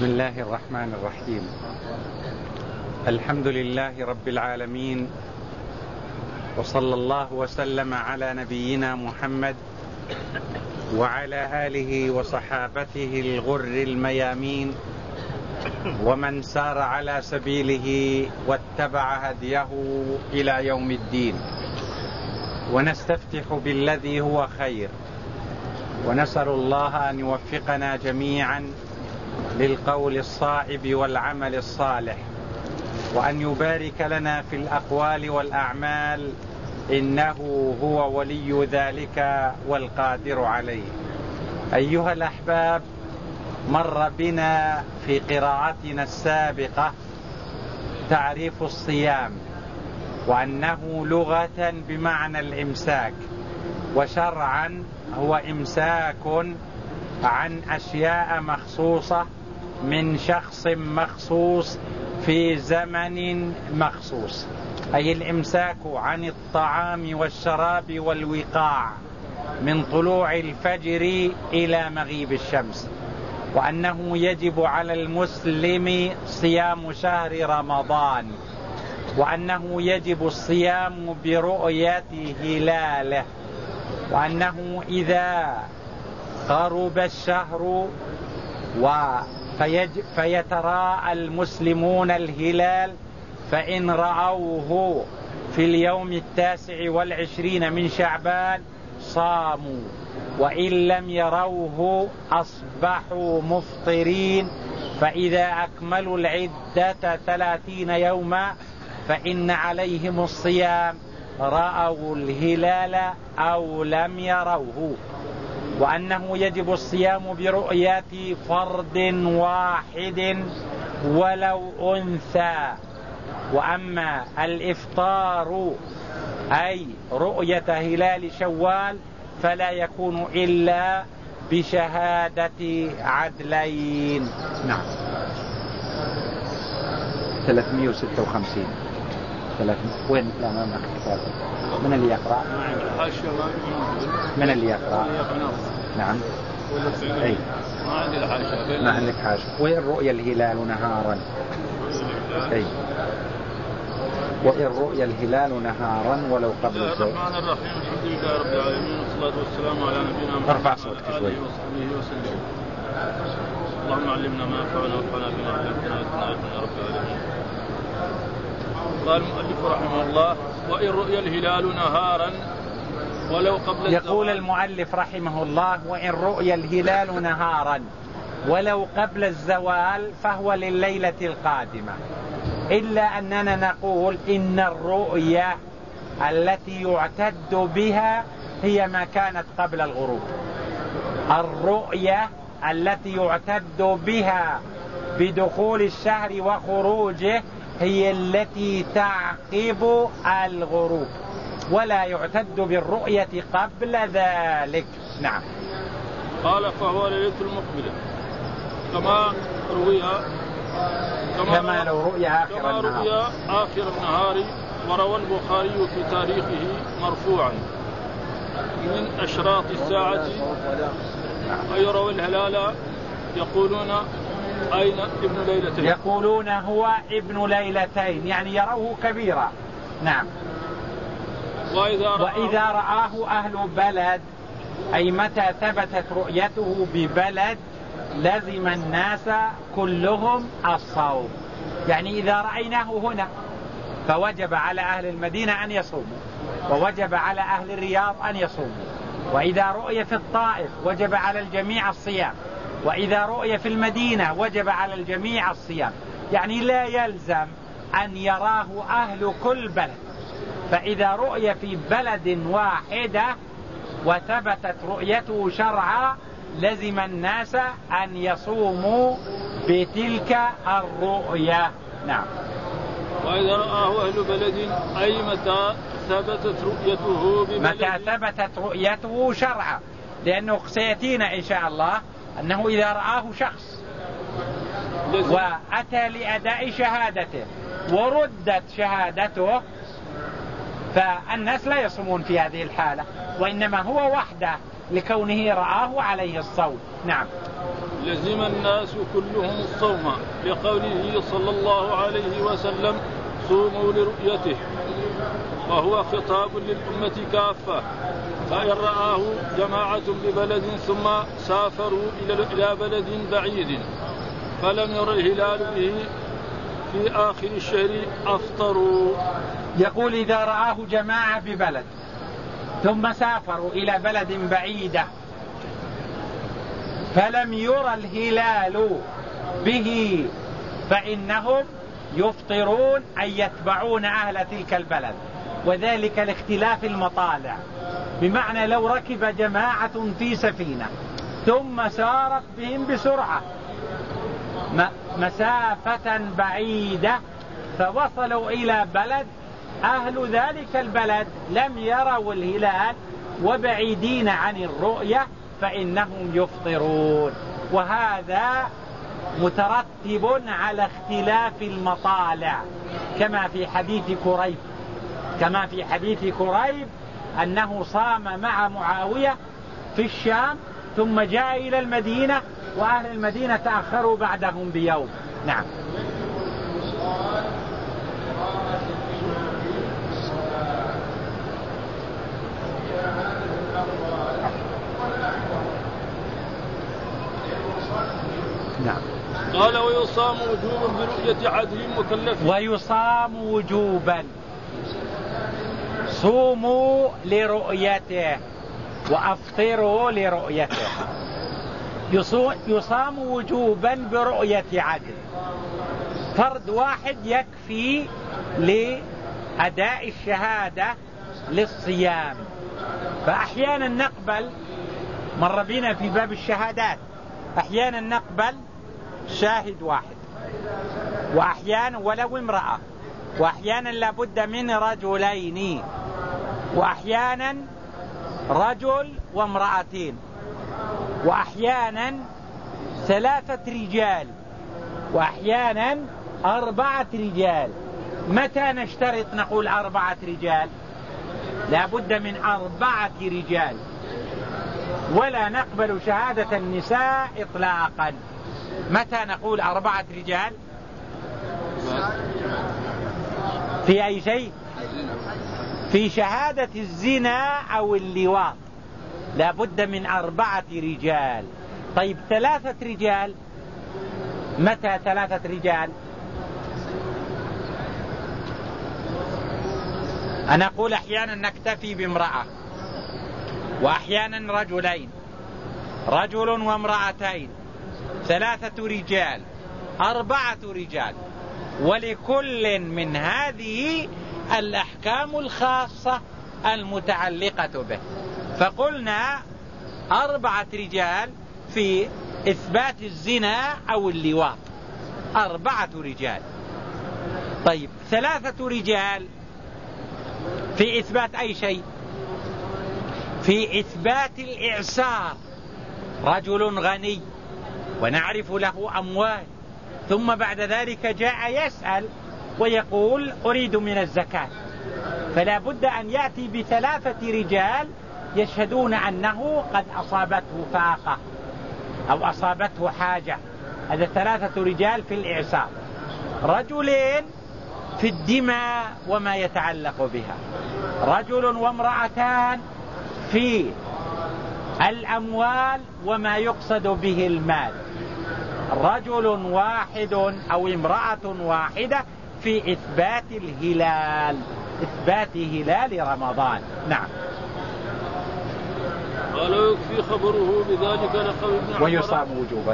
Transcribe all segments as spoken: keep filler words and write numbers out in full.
بسم الله الرحمن الرحيم. الحمد لله رب العالمين، وصلى الله وسلم على نبينا محمد وعلى آله وصحابته الغر الميامين ومن سار على سبيله واتبع هديه إلى يوم الدين. ونستفتح بالذي هو خير، ونسأل الله أن يوفقنا جميعا للقول الصائب والعمل الصالح، وأن يبارك لنا في الأقوال والأعمال، إنه هو ولي ذلك والقادر عليه. أيها الأحباب، مر بنا في قراءتنا السابقة تعريف الصيام، وأنه لغة بمعنى الإمساك، وشرعا هو إمساك عن أشياء مخصوصة من شخص مخصوص في زمن مخصوص، أي الإمساك عن الطعام والشراب والوقاع من طلوع الفجر إلى مغيب الشمس، وأنه يجب على المسلم صيام شهر رمضان، وأنه يجب الصيام برؤية هلاله، وأنه إذا قرب الشهر فيتراءى المسلمون الهلال، فإن رأوه في اليوم التاسع والعشرين من شعبان صاموا، وإن لم يروه أصبحوا مفطرين، فإذا أكملوا العدة ثلاثين يوما فإن عليهم الصيام رأوا الهلال أو لم يروه. وأنه يجب الصيام برؤية فرد واحد ولو أنثى. وأما الإفطار أي رؤية هلال شوال فلا يكون إلا بشهادة عدلين. نعم. ثلاثمائة وستة وخمسين. وين الأمام الكتاب؟ من اللي يقرأ؟ من اللي يقرأ؟ نعم. أي. ما عندك حاشية. وإن رؤيا الهلال نهارا. أي. وإن رؤيا الهلال نهارا ولو قبل الزوج. الرحمن الرحيم. الحمد لله رب العالمين، والصلاة والسلام على نبينا محمد ارفع صوتك شوي. اللهم علمنا ما ينفعنا وانفعنا بما علمتنا وزدنا يا رب العالمين. قال المؤلف رحمه الله: وإن رؤيا الهلال نهارا ولو قبل الزوال. يقول المؤلف رحمه الله: وإن رؤيا الهلال نهارا ولو قبل الزوال فهو لليلة القادمة، إلا أننا نقول إن الرؤيا التي يعتد بها هي ما كانت قبل الغروب. الرؤيا التي يعتد بها بدخول الشهر وخروجه هي التي تعقب الغروب، ولا يعتد بالرؤية قبل ذلك. نعم. قال: فهو ليلة المقبلة كما روي كما, كما لو رؤيا آخر كما النهار رؤيا آخر النهار. وروى البخاري في تاريخه مرفوعا: من أشراط الساعة أي يروا الهلال يقولون أين ابن ليلتين، يقولون هو ابن ليلتين، يعني يروه كبيرا. نعم. وإذا رآه, وإذا رآه أهل بلد، أي متى ثبتت رؤيته ببلد لزم الناس كلهم الصوم. يعني إذا رأيناه هنا فوجب على أهل المدينة أن يصوموا، ووجب على أهل الرياض أن يصوموا. وإذا رؤي في الطائف وجب على الجميع الصيام، وإذا رؤي في المدينة وجب على الجميع الصيام. يعني لا يلزم أن يراه أهل كل بلد، فإذا رؤي في بلد واحدة وثبتت رؤيته شرعا لزم الناس أن يصوموا بتلك الرؤية. نعم. وإذا رآه أهل بلد أي متى ثبتت رؤيته ببلد، متى ثبتت رؤيته شرعا، لأنه سيأتينا إن شاء الله أنه إذا رآه شخص وأتى لأداء شهادته وردت شهادته فالناس لا يصومون في هذه الحالة، وإنما هو وحده لكونه رآه عليه الصوم. نعم. لزم الناس كلهم الصوم لقوله صلى الله عليه وسلم صوموا لرؤيته، وهو خطاب للأمة كافة. فإن رآه جماعة ببلد ثم سافروا إلى بلد بعيد فلم ير الهلال به في آخر الشهر أفطروا. يقول إذا رآه جماعة ببلد ثم سافروا إلى بلد بعيدة فلم ير الهلال به فإنهم يفطرون أي يتبعون أهل تلك البلد، وذلك لاختلاف المطالع. بمعنى لو ركب جماعة في سفينة ثم سارت بهم بسرعة مسافة بعيدة فوصلوا إلى بلد أهل ذلك البلد لم يروا الهلال وبعيدين عن الرؤية فإنهم يفطرون، وهذا مترتب على اختلاف المطالع كما في حديث كريب كما في حديث كريب أنه صام مع معاوية في الشام ثم جاء إلى المدينة وأهل المدينة تأخروا بعدهم بيوم. نعم. نعم. قال ويصام وجوبا برؤية عدل مكلف. ويصام وجوبا، صوموا لرؤيته وأفطروا لرؤيته. يصام وجوبا برؤية عدل، فرد واحد يكفي لأداء الشهادة للصيام. فأحيانا نقبل، مر بنا في باب الشهادات، أحيانا نقبل شاهد واحد، وأحيانا ولو امرأة، وأحيانا لابد من رجلين، وأحيانا رجل وامرأتين، وأحيانا ثلاثة رجال، وأحيانا أربعة رجال. متى نشترط نقول أربعة رجال؟ لابد من أربعة رجال، ولا نقبل شهادة النساء إطلاقا. متى نقول أربعة رجال؟ في أي شيء؟ في شهادة الزنا أو اللواط لابد من أربعة رجال. طيب ثلاثة رجال، متى ثلاثة رجال؟ أنا أقول أحيانا نكتفي بامرأة، وأحيانا رجلين، رجل وامرأتين، ثلاثة رجال، أربعة رجال، ولكل من هذه الأحكام الخاصة المتعلقة به. فقلنا أربعة رجال في إثبات الزنا أو اللواط، أربعة رجال. طيب ثلاثة رجال في إثبات أي شيء؟ في إثبات الإعسار. رجل غني ونعرف له أموال، ثم بعد ذلك جاء يسأل ويقول أريد من الزكاة، فلا بد أن يأتي بثلاثة رجال يشهدون أنه قد أصابته فاقة أو أصابته حاجة. هذا ثلاثة رجال في الإعسار. رجلين في الدماء وما يتعلق بها، رجل وامرأتان في الأموال وما يقصد به المال، رجل واحد أو امرأة واحدة في إثبات الهلال، إثبات هلال رمضان. نعم. قال يكفي خبره بذلك لقول ابن عمر ويصام وجوبا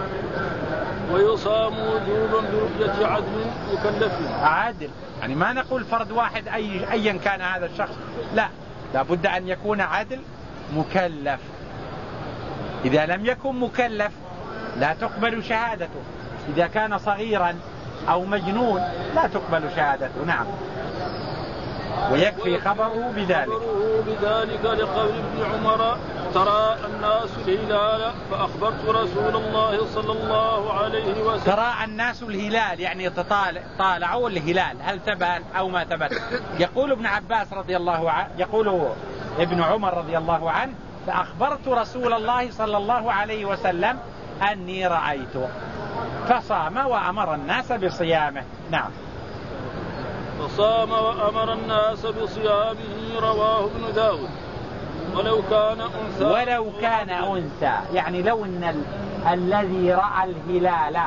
ويصام وجوبا برؤية عدل مكلف. عادل يعني ما نقول فرد واحد أي أيا كان هذا الشخص، لا، لابد أن يكون عادل مكلف. إذا لم يكن مكلف لا تقبل شهادته. إذا كان صغيرا أو مجنون لا تقبل شهادته. نعم. ويكفي خبره بذلك خبره بذلك لقول ابن عمر ترى الناس الهلال فأخبرت رسول الله صلى الله عليه وسلم. ترى الناس الهلال يعني طالعوا الهلال، هل ثبت أو ما ثبت؟ يقول ابن عباس رضي الله عنه، يقول ابن عمر رضي الله عنه فأخبرت رسول الله صلى الله عليه وسلم أني رأيته فصام وأمر الناس بصيامه. نعم. فصام وأمر الناس بصيامه رواه ابن داود. ولو كان أنثى ولو كان أنثى يعني لو أن ال... الذي رأى الهلال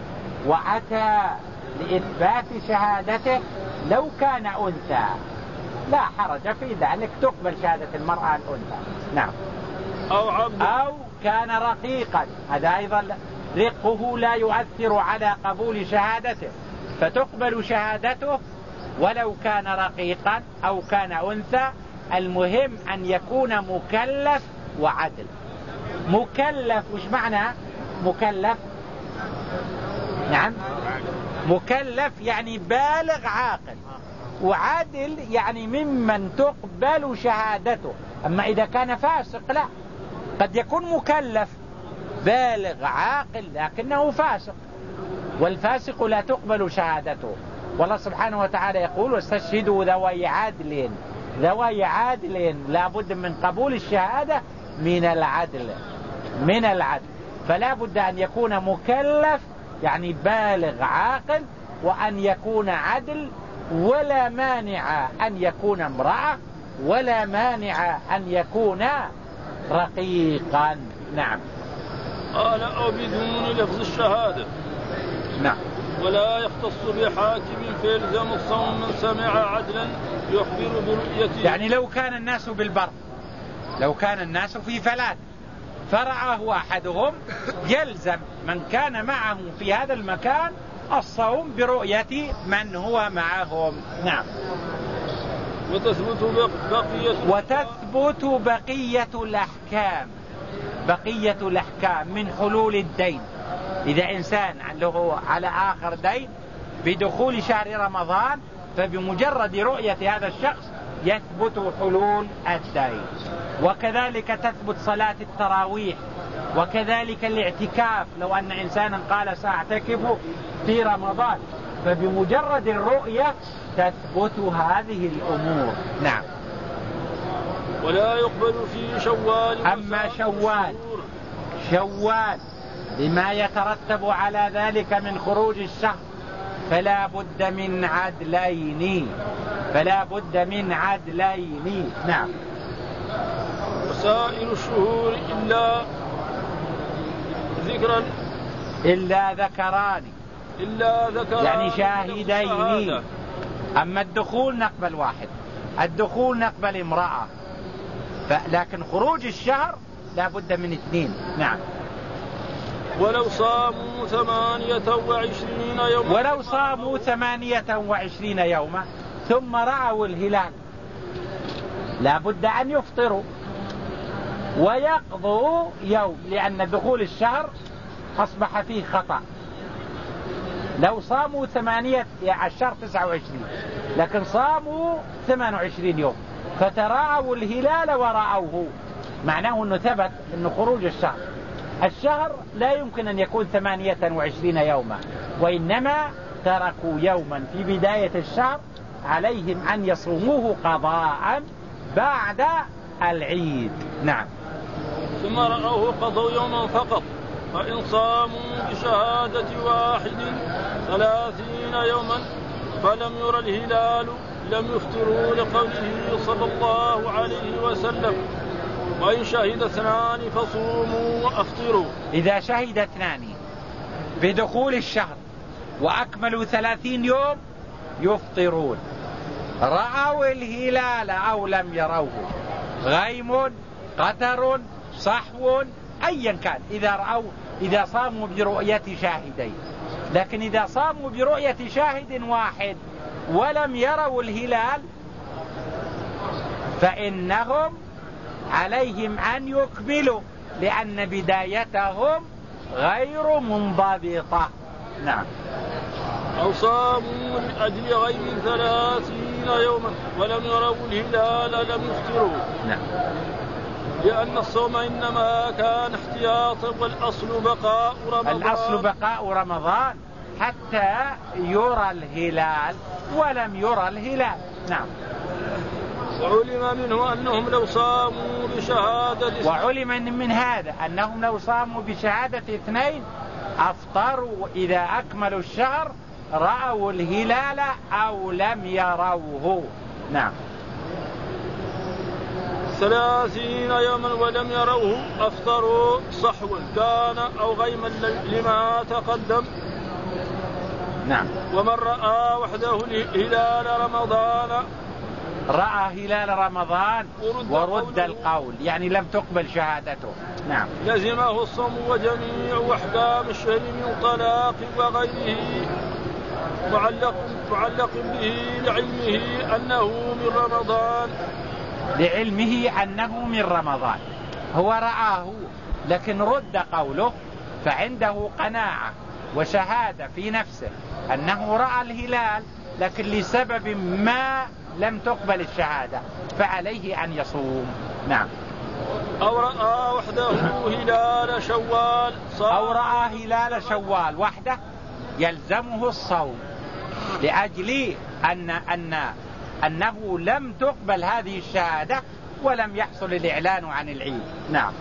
وأتى لإثبات شهادته لو كان أنثى لا حرج في ذلك، تقبل شهادة المرأة الأنثى. نعم. أو عبد أو كان رقيقا، هذا أيضا رقه لا يؤثر على قبول شهادته، فتقبل شهادته ولو كان رقيقا أو كان أنثى. المهم أن يكون مكلف وعدل. مكلف وش معنى مكلف؟ نعم، مكلف يعني بالغ عاقل، وعادل يعني ممن تقبل شهادته. أما إذا كان فاسق لا، قد يكون مكلف بالغ عاقل لكنه فاسق، والفاسق لا تقبل شهادته. والله سبحانه وتعالى يقول واستشهدوا ذوي عدل. ذوي عدل لا بد من قبول الشهادة من العدل من العدل فلا بد أن يكون مكلف يعني بالغ عاقل، وأن يكون عدل، ولا مانع أن يكون امرأة، ولا مانع أن يكون رقيقا. نعم. قال أو بدون لفظ الشهادة. نعم. ولا يختص بحاكم فيلزم الصوم من سمع عدلا يخبر برؤيته. يعني لو كان الناس بالبر، لو كان الناس في فلات فرعاه أحدهم، يلزم من كان معه في هذا المكان الصوم برؤية من هو معهم. نعم. وتثبت بقية وتثبت بقية الأحكام بقية الأحكام من حلول الدين. إذا إنسان له على آخر دين بدخول شهر رمضان، فبمجرد رؤية هذا الشخص يثبت حلول الدين. وكذلك تثبت صلاة التراويح، وكذلك الاعتكاف. لو أن إنسانا قال سأعتكف في رمضان، فبمجرد الرؤية تثبت هذه الأمور. نعم. ولا يقبل في شوال. أما شوال شوال بما يترتب على ذلك من خروج الشهر فلا بد من عدلين فلا بد من عدلين. نعم. وسائر الشهور إلا ذكرا إلا ذكران إلا ذكران يعني شاهدين. أما الدخول نقبل واحد، الدخول نقبل امرأة، لكن خروج الشهر لا بد من اثنين. نعم. ولو صاموا ثمانية وعشرين يوما ولو صاموا ثمانية وعشرين يوما ثم رأوا الهلال لا بد أن يفطروا ويقضوا يوم، لأن دخول الشهر أصبح فيه خطأ. لو صاموا ثمانية الشهر تسعة وعشرين لكن صاموا ثمانية وعشرين يوم فتراءوا الهلال ورأوه، معناه أنه ثبت أنه خروج الشهر. الشهر لا يمكن أن يكون ثمانية وعشرين يوما، وإنما تركوا يوما في بداية الشهر، عليهم أن يصوموه قضاء بعد العيد. نعم. ثم رأوه قضوا يوما فقط، فإن صاموا بشهادة واحد ثلاثين يوما فلم ير الهلال لم يفطروا لقوله صلى الله عليه وسلم وإن شهد اثنان فصوموا وأفطروا. إذا شهد اثنان بدخول الشهر وأكملوا ثلاثين يوم يفطرون. رأوا الهلال أو لم يروه، غيم قتر صحو أيا كان، إذا رأوا إذا صاموا برؤية شاهدين. لكن إذا صاموا برؤية شاهد واحد ولم يروا الهلال فإنهم عليهم أن يكملوا، لأن بدايتهم غير منضبطة. نعم. أو صاموا لأجل غيم ثلاثين يوما ولم يروا الهلال لم يفطروا. نعم. لأن الصوم إنما كان احتياطا، والأصل بقاء رمضان. الأصل بقاء رمضان حتى يرى الهلال، ولم يرى الهلال. نعم. وعلم منه أنهم لو صاموا بشهادة وعلم من هذا أنهم لو صاموا بشهادة اثنين أفطروا إذا أكملوا الشهر رأوا الهلال أو لم يروه. نعم. ثلاثين يوما ولم يروه أفطروا صحوا كان أو غيما لما تقدم. نعم. ومن رأى وحده هلال رمضان رأى هلال رمضان ورد, ورد القول يعني لم تقبل شهادته. نعم. لزمه الصوم وجميع أحكام الشهر من طلاق وغيره معلق, معلق به لعلمه أنه من رمضان لعلمه أنه من رمضان. هو رآه لكن رد قوله فعنده قناعة وشهادة في نفسه أنه رأى الهلال لكن لسبب ما لم تقبل الشهادة فعليه أن يصوم. نعم. أو رأى وحده هلال شوال أو رأى هلال شوال وحده يلزمه الصوم لأجل أن أن أنه لم تقبل هذه الشهادة ولم يحصل الإعلان عن العيد. نعم.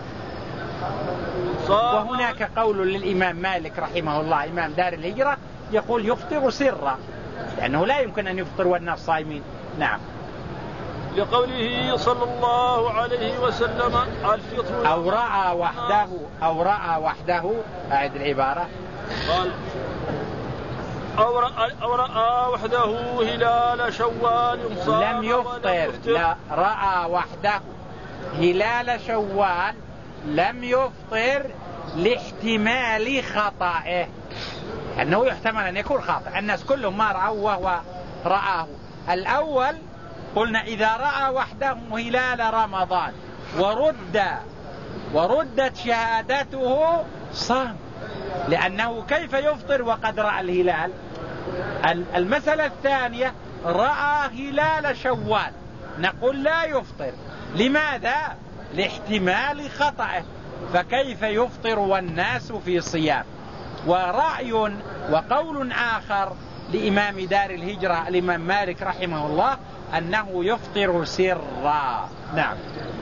وهناك قول للإمام مالك رحمه الله إمام دار الهجرة يقول يفطر سرا لأنه لا يمكن أن يفطر والناس صائمين. نعم. لقوله صلى الله عليه وسلم الفطر أو رأى وحده أو رأى وحده أعد العبارة قال أو رأى, أو رأى وحده هلال شوال لم يفطر. لا رأى وحده هلال شوال لم يفطر لاحتمال خطأه أنه يحتمل أن يكون خاطئ. الناس كلهم ما رأوا وهو رآه. الأول قلنا إذا رأى وحده هلال رمضان ورد وردت شهادته صام لأنه كيف يفطر وقد رأى الهلال. المسألة الثانية رأى هلال شوال نقول لا يفطر. لماذا؟ لاحتمال خطأه فكيف يفطر والناس في صيام. ورأي وقول آخر لإمام دار الهجرة الإمام مالك رحمه الله أنه يفطر سرا. نعم.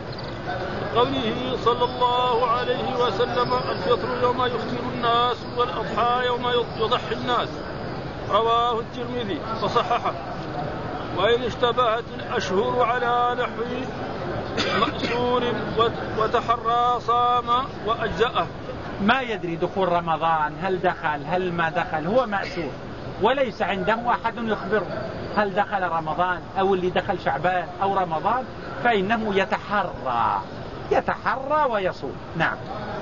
قوله صلى الله عليه وسلم الفطر يوم يفطر الناس والأضحى يوم يضحي الناس رواه الترمذي وصححه. وإن اشتبهت الأشهر على نحو مأسور وتحرى صام وأجزأه. ما يدري دخول رمضان هل دخل هل ما دخل هو مأسور وليس عنده أحد يخبره هل دخل رمضان أو اللي دخل شعبان أو رمضان فإنه يتحرى يتحرى ويصوم. نعم.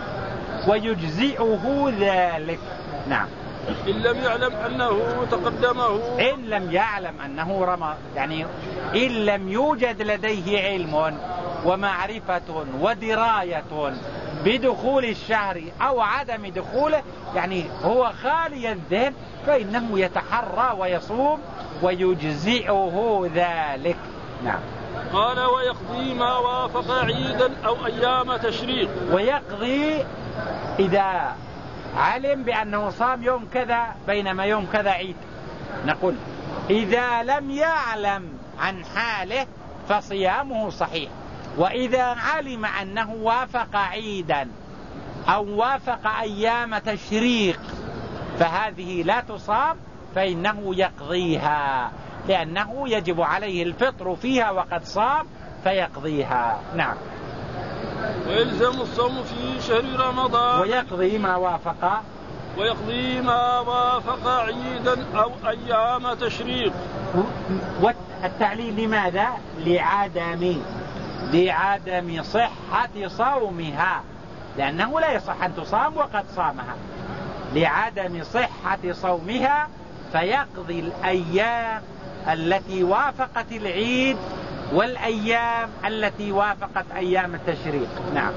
ويجزئه ذلك. نعم. إن لم يعلم أنه تقدمه إن لم يعلم أنه رمضان يعني إن لم يوجد لديه علم ومعرفة ودراية بدخول الشهر أو عدم دخوله يعني هو خالي الذهن فإنه يتحرى ويصوم ويجزئه ذلك. نعم. قال ويقضي ما وافق عيدا أو أيام تشريق. ويقضي إذا علم بأنه صام يوم كذا بينما يوم كذا عيد نقول إذا لم يعلم عن حاله فصيامه صحيح. وإذا علم أنه وافق عيدا أو وافق أيام تشريق فهذه لا تصام فإنه يقضيها لأنه يجب عليه الفطر فيها وقد صام فيقضيها. نعم. ويلزم الصوم في شهر رمضان ويقضي ما وافق ويقضي ما وافق عيدا أو أيام تشريق. والتعليل لماذا؟ لعدم لعدم صحة صومها لأنه لا يصح أن تصام وقد صامها لعدم صحة صومها فيقضي الأيام التي وافقت العيد والأيام التي وافقت أيام التشريق. نعم.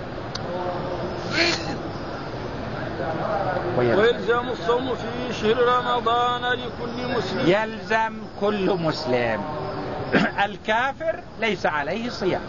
ويلزم الصوم في شهر رمضان لكل مسلم. يلزم كل مسلم. الكافر ليس عليه صيام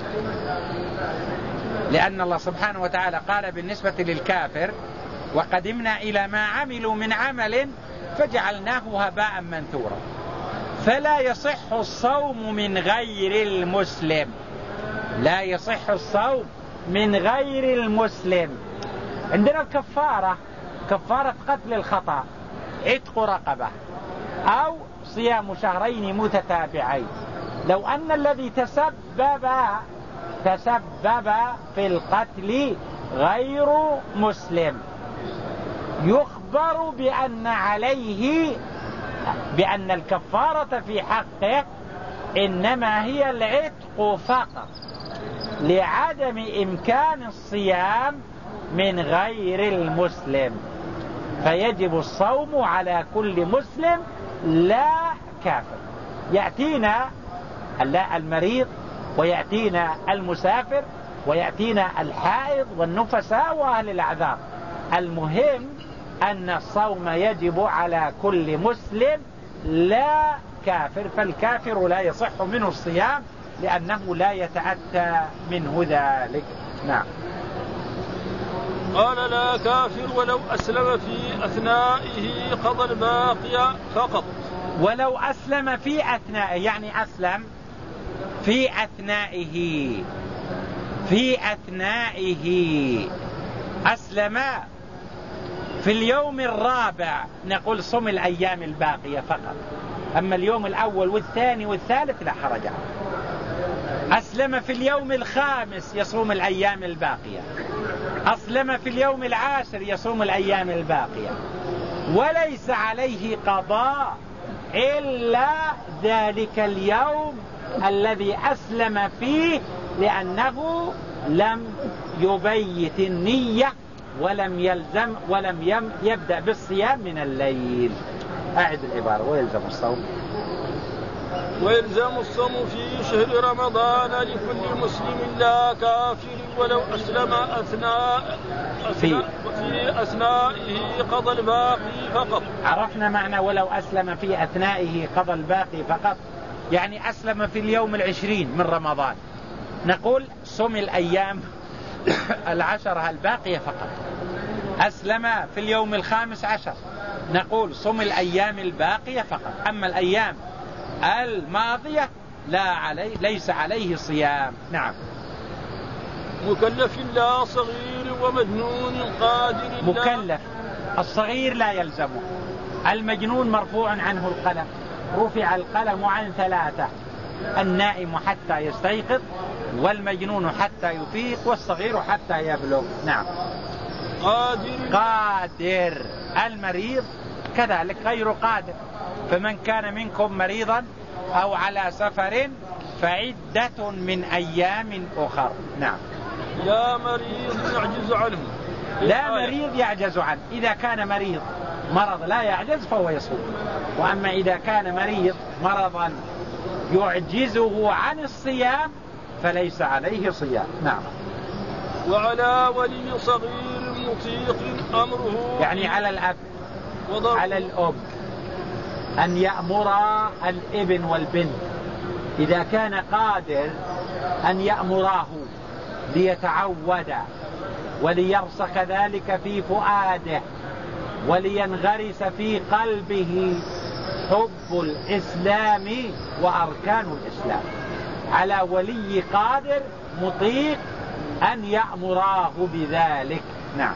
لأن الله سبحانه وتعالى قال بالنسبة للكافر وقدمنا إلى ما عملوا من عمل فجعلناه هباء منثورا. فلا يصح الصوم من غير المسلم. لا يصح الصوم من غير المسلم. عندنا الكفارة، كفارة قتل الخطأ عتق رقبة أو صيام شهرين متتابعين. لو أن الذي تسبب تسبب في القتل غير مسلم يخبر بأن عليه بأن الكفارة في حقه إنما هي العتق فقط لعدم إمكان الصيام من غير المسلم، فيجب الصوم على كل مسلم لا كافر. يأتينا المريض ويأتينا المسافر ويأتينا الحائض والنفساء وأهل الأعذار. المهم أن الصوم يجب على كل مسلم لا كافر، فالكافر لا يصح منه الصيام لأنه لا يتأتى منه ذلك. نعم. قال لا كافر ولو أسلم في أثنائه قضى الباقي فقط. ولو أسلم في أثنائه يعني أسلم في أثنائه في أثنائه أسلم في اليوم الرابع نقول صم الأيام الباقية فقط، أما اليوم الأول والثاني والثالث لا حرج. أسلم في اليوم الخامس يصوم الأيام الباقية، أسلم في اليوم العاشر يصوم الأيام الباقية، وليس عليه قضاء إلا ذلك اليوم الذي أسلم فيه، لأنه لم يبيت النية ولم يلزم ولم يبدأ بالصيام من الليل. أعد العبارة. ويلزم الصوم ويلزم الصوم في شهر رمضان لكل مسلم لا كافر ولو أسلم أثناء في, في أثنائه قضى الباقي فقط. عرفنا معنى ولو أسلم في أثنائه قضى الباقي فقط، يعني أسلم في اليوم العشرين من رمضان نقول صم الأيام العشرة الباقية فقط. أسلم في اليوم الخامس عشر نقول صم الأيام الباقية فقط، أما الأيام الماضية لا علي ليس عليه صيام. نعم. مكلف لا صغير ومجنون قادر. مكلف الصغير لا يلزمه، المجنون مرفوع عنه القلم، رفع القلم عن ثلاثة: النائم حتى يستيقظ، والمجنون حتى يفيق، والصغير حتى يبلغ. نعم. قادر قادر المريض كذلك غير قادر، فمن كان منكم مريضا أو على سفر فعدة من أيام أخر. نعم. لا مريض يعجز عنه. لا مريض يعجز عنه، إذا كان مريض مرض لا يعجز فهو يصوم، وأما إذا كان مريض مرضا يعجزه عن الصيام فليس عليه صيام. نعم. وعلى ولي صغير مطيق أمره، يعني على الأب على الأب أن يأمر الابن والبنت إذا كان قادر أن يأمراه ليتعود وليرسخ ذلك في فؤاده ولينغرس في قلبه حب الإسلام وأركان الإسلام. على ولي قادر مطيق أن يأمراه بذلك. نعم.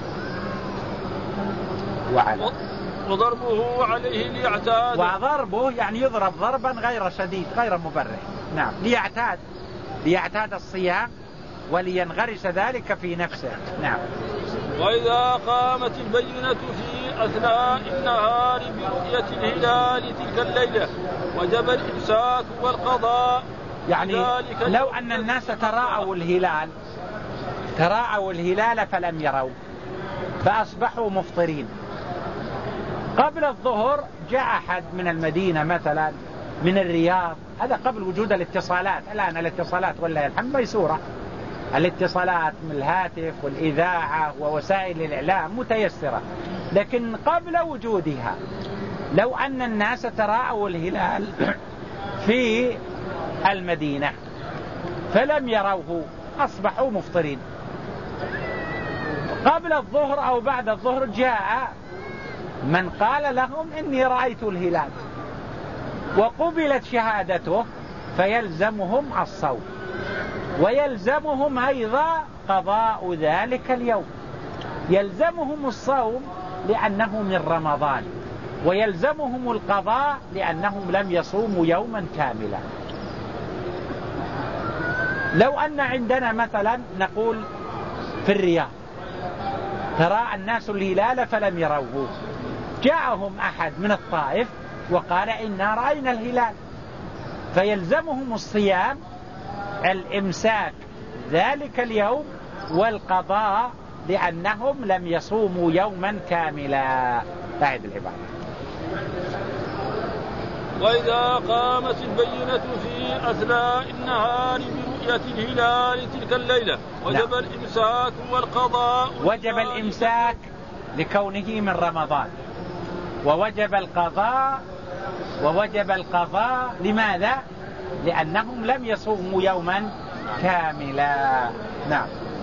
وعلى وضربه عليه ليعتاد. وضربه يعني يضرب ضربا غير شديد غير مبرح. نعم. ليعتاد ليعتاد الصيام ولينغرس ذلك في نفسه. نعم. وإذا قامت البينة في أثناء النهار برؤية الهلال تلك الليلة وجب الإمساك والقضاء. يعني لو أن الناس تراءوا الهلال تراءوا الهلال فلم يروا فأصبحوا مفطرين، قبل الظهر جاء أحد من المدينة مثلا من الرياض، هذا قبل وجود الاتصالات. الآن الاتصالات والله الحمد ميسورة، الاتصالات من الهاتف والإذاعة ووسائل الإعلام متيسرة، لكن قبل وجودها لو أن الناس تراءوا الهلال في المدينة فلم يروه أصبحوا مفطرين. قبل الظهر أو بعد الظهر جاء من قال لهم إني رأيت الهلال، وقبلت شهادته فيلزمهم الصوم، ويلزمهم أيضا قضاء ذلك اليوم. يلزمهم الصوم لأنه من رمضان، ويلزمهم القضاء لأنهم لم يصوموا يوما كاملا. لو أن عندنا مثلا نقول في الرياض ترى الناس الهلال فلم يروه، جاءهم أحد من الطائف وقال إنا رأينا الهلال، فيلزمهم الصيام الإمساك ذلك اليوم والقضاء لأنهم لم يصوموا يوما كاملا. أعد العبارة. وإذا قامت البينة في أثناء النهار برؤية الهلال تلك الليلة وجب لا. الإمساك والقضاء. وجب الإمساك لكونه من رمضان، ووجب القضاء ووجب القضاء لماذا؟ لأنهم لم يصوموا يوما كاملا. نعم.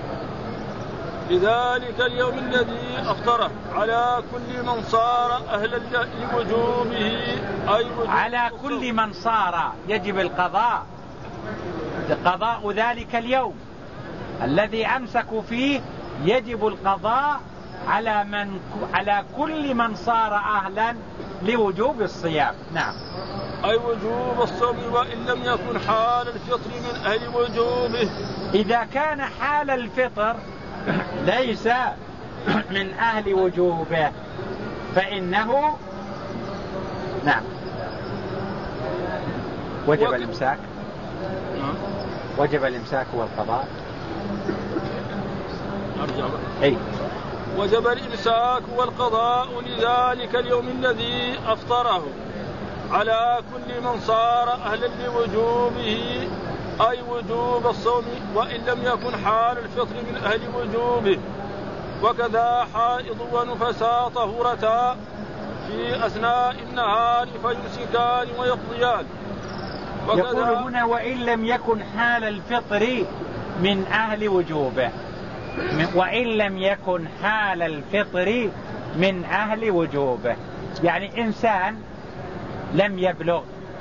لذلك اليوم الذي أفطره على كل من صار أهلا لوجوبه، أي وجوب على كل من صار يجب القضاء، قضاء ذلك اليوم الذي أمسكوا فيه يجب القضاء على من على كل من صار أهلا لوجوب الصيام. نعم. أي وجوب الصوم وإن لم يكن حال الفطر من أهل وجوبه. إذا كان حال الفطر ليس من أهل وجوبه فإنه نعم وجب وك... الإمساك وجب الإمساك والقضاء. أرجع أي وجب الإمساك والقضاء لذلك اليوم الذي أفطره على كل من صار أهلا لوجوبه، أي وجوب الصوم وإن لم يكن حال الفطر من أهل وجوبه. وكذا حائض ونفساء طهورتا في أثناء النهار فيمسكان ويقضيان. يقول هنا وإن لم يكن حال الفطر من أهل وجوبه، وإن لم يكن حال الفطر من أهل وجوبه، يعني إنسان لم يبلغ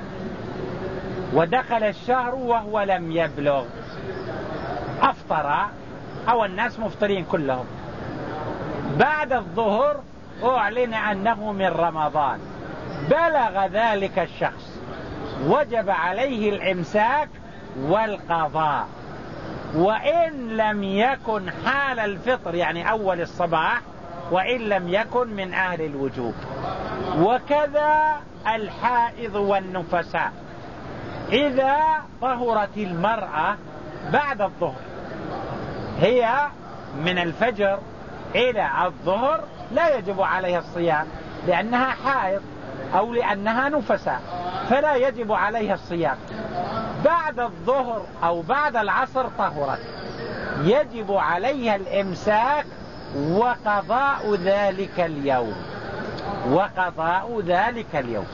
ودخل الشهر وهو لم يبلغ، أفطر أو الناس مفطرين كلهم، بعد الظهر أعلن أنه من رمضان، بلغ ذلك الشخص وجب عليه الإمساك والقضاء، وإن لم يكن حال الفطر يعني أول الصباح، وإن لم يكن من أهل الوجوب. وكذا الحائض والنفساء إذا طهرت المرأة بعد الظهر، هي من الفجر إلى الظهر لا يجب عليها الصيام لأنها حائض أو لأنها نفساء، فلا يجب عليها الصيام. بعد الظهر أو بعد العصر طهرت، يجب عليها الإمساك وقضاء ذلك اليوم وقضاء ذلك اليوم.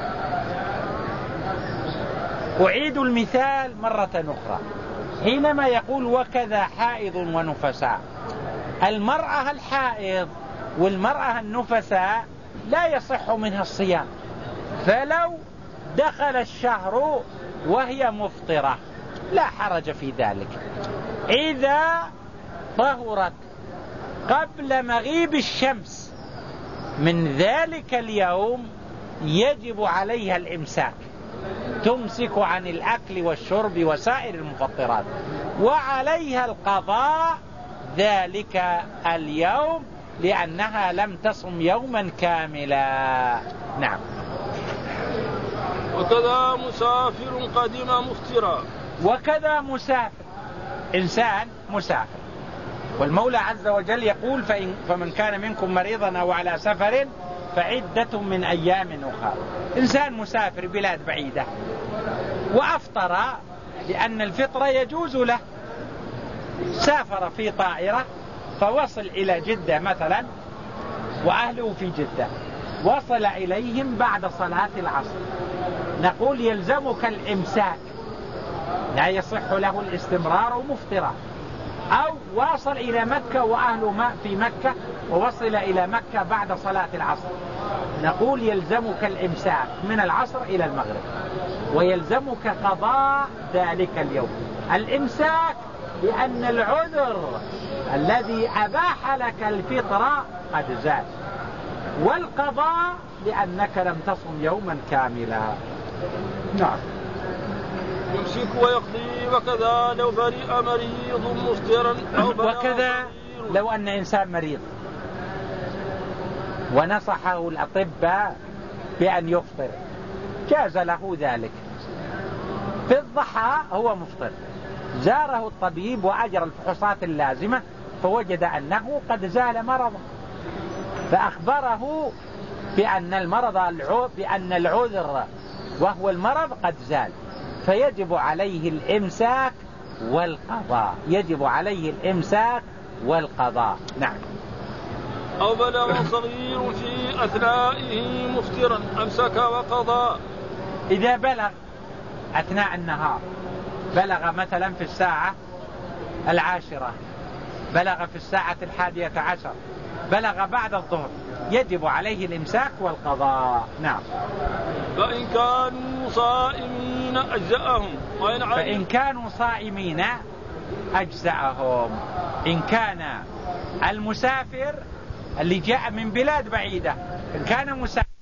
أعيد المثال مرة أخرى. حينما يقول وكذا حائض ونفساء، المرأة الحائض والمرأة النفساء لا يصح منها الصيام، فلو دخل الشهر وهي مفطرة لا حرج في ذلك. إذا طهرت قبل مغيب الشمس من ذلك اليوم يجب عليها الإمساك، تمسك عن الأكل والشرب وسائر المفطرات، وعليها القضاء ذلك اليوم لأنها لم تصم يوما كاملا. نعم. وكذا مسافر قدم مفطرا. وكذا مسافر، إنسان مسافر، والمولى عز وجل يقول فإن فمن كان منكم مريضا أو على سفر فعدة من أيام أخرى. إنسان مسافر بلاد بعيدة وأفطر لأن الفطر يجوز له، سافر في طائرة فوصل إلى جدة مثلا وأهله في جدة، وصل إليهم بعد صلاة العصر، نقول يلزمك الإمساك، لا يصح له الاستمرار مفطرا، أو واصل إلى مكة وأهله في مكة ووصل إلى مكة بعد صلاة العصر، نقول يلزمك الإمساك من العصر إلى المغرب، ويلزمك قضاء ذلك اليوم. الإمساك لأن العذر الذي أباح لك الفطرة قد زال، والقضاء لأنك لم تصم يوما كاملا. نعم. يمسك ويقضي. وكذا لو برئ مريض مفطرا أو وكذا لو أن إنسان مريض ونصحه الأطباء بأن يفطر جاز له ذلك. في الضحى هو مفطر، زاره الطبيب وأجرى الفحوصات اللازمة فوجد أنه قد زال مرضه، فأخبره بأن المرض بأن العذر وهو المرض قد زال، فيجب عليه الإمساك والقضاء، يجب عليه الإمساك والقضاء. نعم. أو بلغ صغير في أثنائه مفطرا أمسك وقضى. إذا بلغ أثناء النهار، بلغ مثلا في الساعة العاشرة، بلغ في الساعة الحادية عشر، بلغ بعد الظهر، يجب عليه الإمساك والقضاء. نعم. فإن كانوا صائمين أجزأهم. فإن كانوا صائمين أجزأهم. إن كان المسافر اللي جاء من بلاد بعيدة، إن كان مسافر